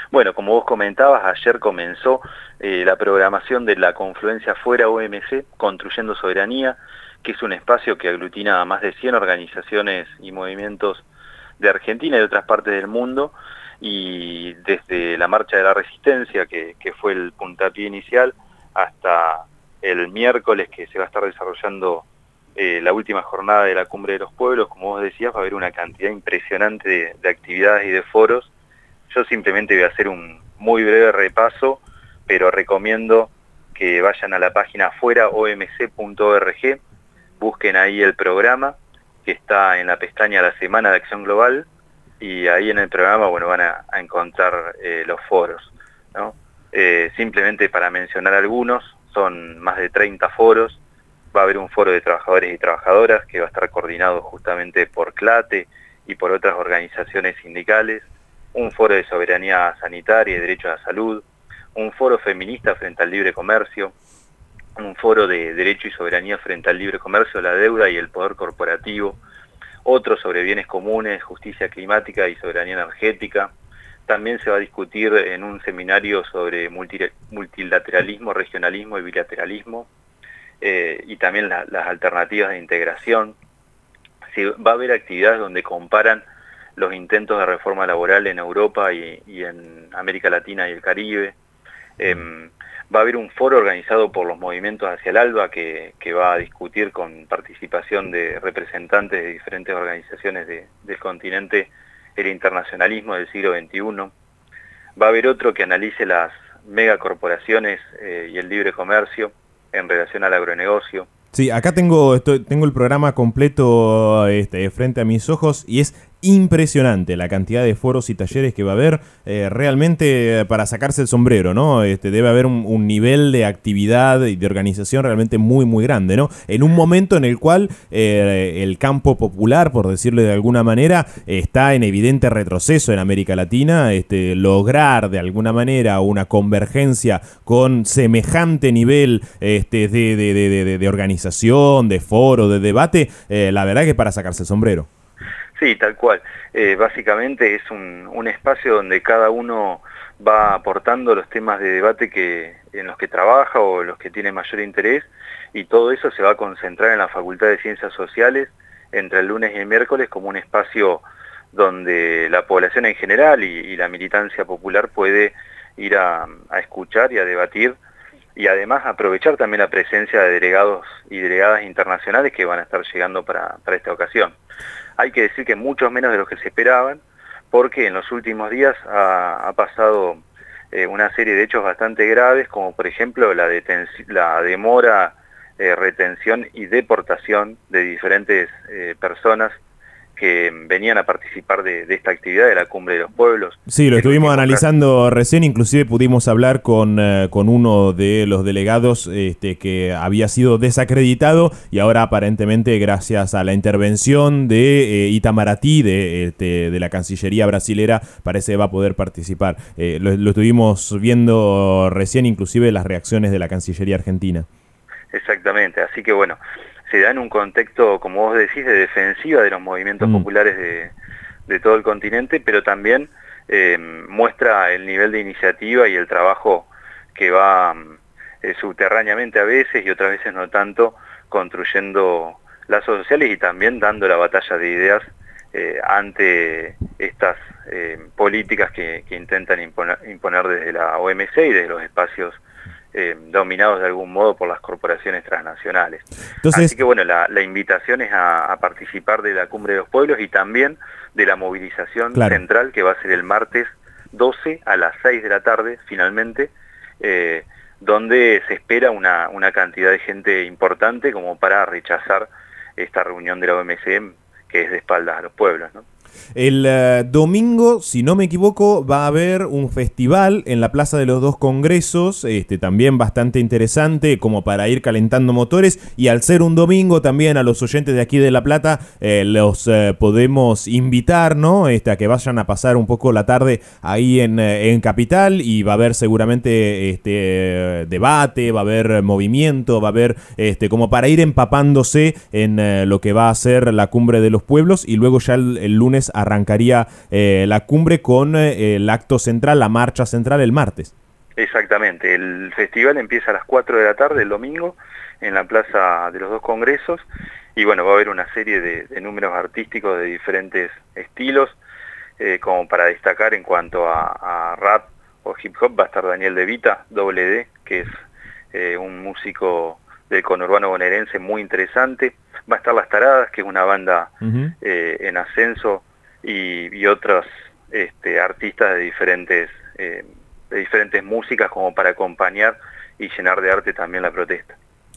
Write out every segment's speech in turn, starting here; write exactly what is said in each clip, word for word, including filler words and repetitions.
Bueno, como vos comentabas, ayer comenzó eh, la programación de la confluencia Fuera O M C, Construyendo Soberanía, que es un espacio que aglutina a más de cien organizaciones y movimientos de Argentina y de otras partes del mundo, y desde la Marcha de la Resistencia, que, que fue el puntapié inicial, hasta el miércoles que se va a estar desarrollando eh, la última jornada de la Cumbre de los Pueblos. Como vos decías, va a haber una cantidad impresionante de, de actividades y de foros. Yo simplemente voy a hacer un muy breve repaso, pero recomiendo que vayan a la página fuera o m c punto org, busquen ahí el programa, que está en la pestaña La Semana de Acción Global, y ahí en el programa, bueno, van a, a encontrar eh, los foros, ¿no? Eh, simplemente para mencionar algunos, son más de treinta foros. Va a haber un foro de trabajadores y trabajadoras que va a estar coordinado justamente por CLATE y por otras organizaciones sindicales, un foro de soberanía sanitaria y derecho a la salud, un foro feminista frente al libre comercio, un foro de derecho y soberanía frente al libre comercio, la deuda y el poder corporativo, otro sobre bienes comunes, justicia climática y soberanía energética. También se va a discutir en un seminario sobre multilateralismo, regionalismo y bilateralismo, eh, y también la, las alternativas de integración. Sí, va a haber actividades donde comparan los intentos de reforma laboral en Europa y, y en América Latina y el Caribe. Eh, va a haber un foro organizado por los movimientos hacia el ALBA que, que va a discutir con participación de representantes de diferentes organizaciones de, del continente el internacionalismo del siglo veintiuno. Va a haber otro que analice las megacorporaciones eh, y el libre comercio en relación al agronegocio. Sí, acá tengo, estoy, tengo el programa completo este, frente a mis ojos y es impresionante la cantidad de foros y talleres que va a haber, eh, realmente para sacarse el sombrero, ¿no? Este, debe haber un, un nivel de actividad y de organización realmente muy, muy grande, ¿no? En un momento en el cual eh, el campo popular, por decirlo de alguna manera, está en evidente retroceso en América Latina. Este, lograr de alguna manera una convergencia con semejante nivel este, de, de, de, de, de organización, de foro, de debate, eh, la verdad que para sacarse el sombrero. Sí, tal cual. Eh, básicamente es un, un espacio donde cada uno va aportando los temas de debate que, en los que trabaja o los que tiene mayor interés, y todo eso se va a concentrar en la Facultad de Ciencias Sociales entre el lunes y el miércoles como un espacio donde la población en general y, y la militancia popular puede ir a, a escuchar y a debatir, y además aprovechar también la presencia de delegados y delegadas internacionales que van a estar llegando para, para esta ocasión. Hay que decir que muchos menos de los que se esperaban, porque en los últimos días ha, ha pasado eh, una serie de hechos bastante graves, como por ejemplo la, la demora, eh, retención y deportación de diferentes eh, personas que venían a participar de, de esta actividad de la Cumbre de los Pueblos. Sí, lo estuvimos analizando recién, inclusive pudimos hablar con, uh, con uno de los delegados este, que había sido desacreditado y ahora aparentemente gracias a la intervención de eh, Itamaraty, de, este, de la Cancillería brasilera, parece que va a poder participar. Eh, lo, lo estuvimos viendo recién, inclusive las reacciones de la Cancillería argentina. Exactamente, así que bueno, se da en un contexto, como vos decís, de defensiva de los movimientos mm. populares de, de todo el continente, pero también eh, muestra el nivel de iniciativa y el trabajo que va eh, subterráneamente a veces y otras veces no tanto, construyendo lazos sociales y también dando la batalla de ideas eh, ante estas eh, políticas que, que intentan imponer, imponer desde la O M C y desde los espacios Eh, dominados de algún modo por las corporaciones transnacionales. Entonces, así que bueno, la, la invitación es a, a participar de la Cumbre de los Pueblos y también de la movilización claro. central que va a ser el martes doce a las seis de la tarde, finalmente, eh, donde se espera una, una cantidad de gente importante como para rechazar esta reunión de la O M C, que es de espaldas a los pueblos, ¿no? El uh, domingo, si no me equivoco, va a haber un festival en la Plaza de los Dos Congresos, este, también bastante interesante como para ir calentando motores, y al ser un domingo también a los oyentes de aquí de La Plata eh, los eh, podemos invitar, ¿no? Este, a que vayan a pasar un poco la tarde ahí en, en Capital, y va a haber seguramente este, debate, va a haber movimiento, va a haber este, como para ir empapándose en eh, lo que va a ser la Cumbre de los Pueblos, y luego ya el, el lunes lunes arrancaría eh, la cumbre con eh, el acto central, la marcha central el martes. Exactamente, el festival empieza a las cuatro de la tarde el domingo en la Plaza de los Dos Congresos y bueno, va a haber una serie de, de números artísticos de diferentes estilos, eh, como para destacar en cuanto a, a rap o hip hop va a estar Daniel De Vita, doble D, que es eh, un músico del conurbano bonaerense muy interesante, va a estar Las Taradas, que es una banda uh-huh. eh, en ascenso y, y otros este, artistas de diferentes, eh, de diferentes músicas como para acompañar y llenar de arte también la protesta.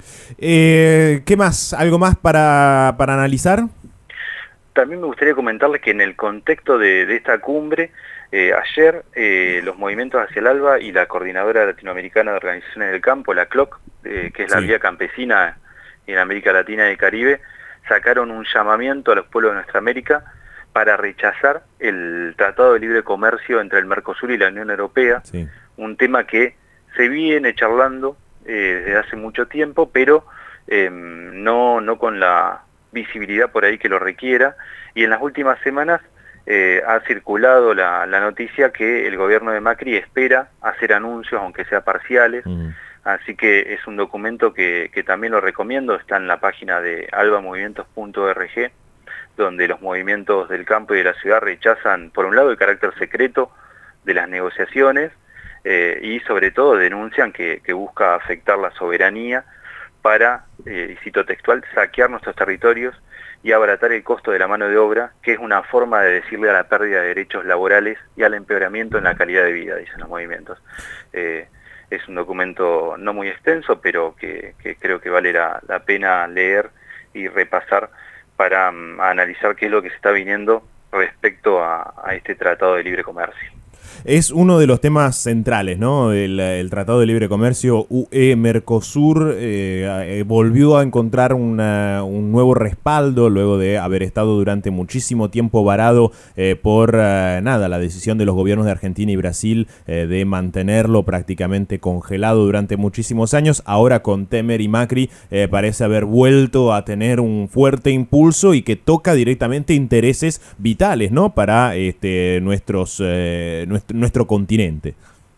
Eh, ¿Qué más? ¿Algo más para, para analizar? También me gustaría comentarles que en el contexto de, de esta cumbre, eh, ayer eh, los Movimientos Hacia el Alba y la Coordinadora Latinoamericana de Organizaciones del Campo, la C L O C, eh, que es la sí. vía campesina en América Latina y el Caribe, sacaron un llamamiento a los pueblos de nuestra América para rechazar el Tratado de Libre Comercio entre el Mercosur y la Unión Europea, sí. un tema que se viene charlando eh, desde hace mucho tiempo, pero eh, no, no con la visibilidad por ahí que lo requiera, y en las últimas semanas eh, ha circulado la, la noticia que el gobierno de Macri espera hacer anuncios, aunque sea parciales, mm. así que es un documento que, que también lo recomiendo, está en la página de alba movimientos punto org, donde los movimientos del campo y de la ciudad rechazan, por un lado, el carácter secreto de las negociaciones, eh, y sobre todo denuncian que, que busca afectar la soberanía para, eh, y cito textual, saquear nuestros territorios y abaratar el costo de la mano de obra, que es una forma de decirle a la pérdida de derechos laborales y al empeoramiento en la calidad de vida, dicen los movimientos. Eh, es un documento no muy extenso, pero que, que creo que vale la, la pena leer y repasar para um, analizar qué es lo que se está viniendo respecto a, a este Tratado de Libre Comercio. Es uno de los temas centrales, ¿no? El, el Tratado de Libre Comercio U E-Mercosur eh, volvió a encontrar una, un nuevo respaldo luego de haber estado durante muchísimo tiempo varado eh, por eh, nada, la decisión de los gobiernos de Argentina y Brasil eh, de mantenerlo prácticamente congelado durante muchísimos años. Ahora con Temer y Macri eh, parece haber vuelto a tener un fuerte impulso y que toca directamente intereses vitales, ¿no? Para este, nuestros, eh, nuestros nuestro continente.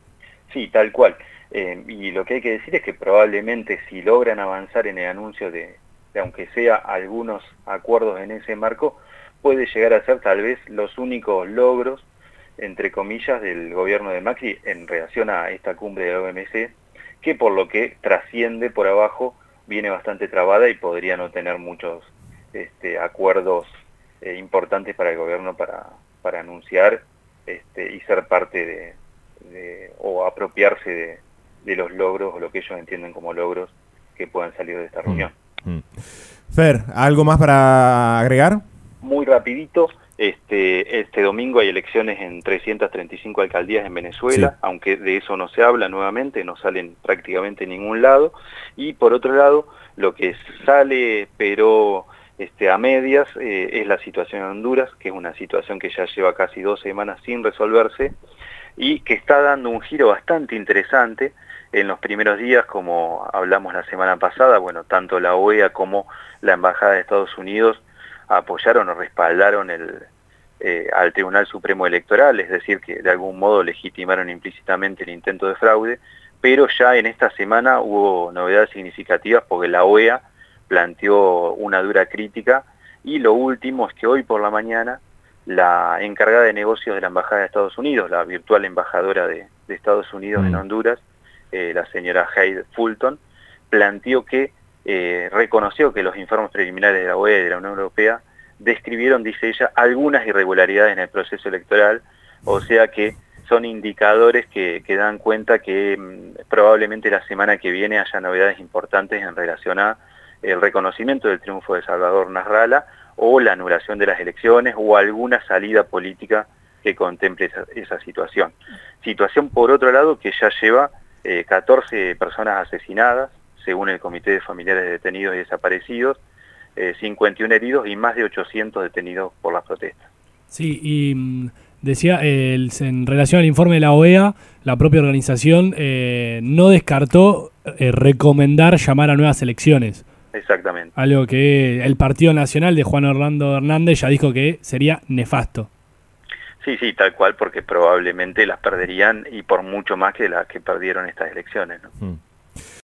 Sí, tal cual. Eh, y lo que hay que decir es que probablemente si logran avanzar en el anuncio de, de aunque sea algunos acuerdos en ese marco, puede llegar a ser tal vez los únicos logros, entre comillas, del gobierno de Macri en relación a esta cumbre de la O M C, que por lo que trasciende por abajo viene bastante trabada y podría no tener muchos este, acuerdos eh, importantes para el gobierno para, para anunciar Este, y ser parte de, de o apropiarse de, de los logros o lo que ellos entienden como logros que puedan salir de esta reunión. Mm, mm. Fer, ¿algo más para agregar? Muy rapidito, este, este domingo hay elecciones en trescientas treinta y cinco alcaldías en Venezuela, sí. aunque de eso no se habla nuevamente, no salen prácticamente en ningún lado, y por otro lado, lo que sale pero Este, a medias eh, es la situación en Honduras, que es una situación que ya lleva casi dos semanas sin resolverse y que está dando un giro bastante interesante en los primeros días, como hablamos la semana pasada. Bueno, tanto la O E A como la Embajada de Estados Unidos apoyaron o respaldaron el, eh, al Tribunal Supremo Electoral, es decir, que de algún modo legitimaron implícitamente el intento de fraude, pero ya en esta semana hubo novedades significativas porque la O E A planteó una dura crítica, y lo último es que hoy por la mañana la encargada de negocios de la Embajada de Estados Unidos, la virtual embajadora de, de Estados Unidos mm. en Honduras, eh, la señora Heidi Fulton, planteó que eh, reconoció que los informes preliminares de la O E A y de la Unión Europea describieron, dice ella, algunas irregularidades en el proceso electoral, o sea que son indicadores que, que dan cuenta que mmm, probablemente la semana que viene haya novedades importantes en relación a el reconocimiento del triunfo de Salvador Nasrallah o la anulación de las elecciones o alguna salida política que contemple esa, esa situación. Situación, por otro lado, que ya lleva eh, catorce personas asesinadas, según el Comité de Familiares de Detenidos y Desaparecidos, eh, cincuenta y uno heridos y más de ochocientos detenidos por las protestas. Sí, y mm, decía, eh, el, en relación al informe de la O E A, la propia organización eh, no descartó eh, recomendar llamar a nuevas elecciones. Exactamente. Algo que el Partido Nacional de Juan Orlando Hernández ya dijo que sería nefasto. Sí, sí, tal cual, porque probablemente las perderían y por mucho más que las que perdieron estas elecciones, ¿no? Hmm.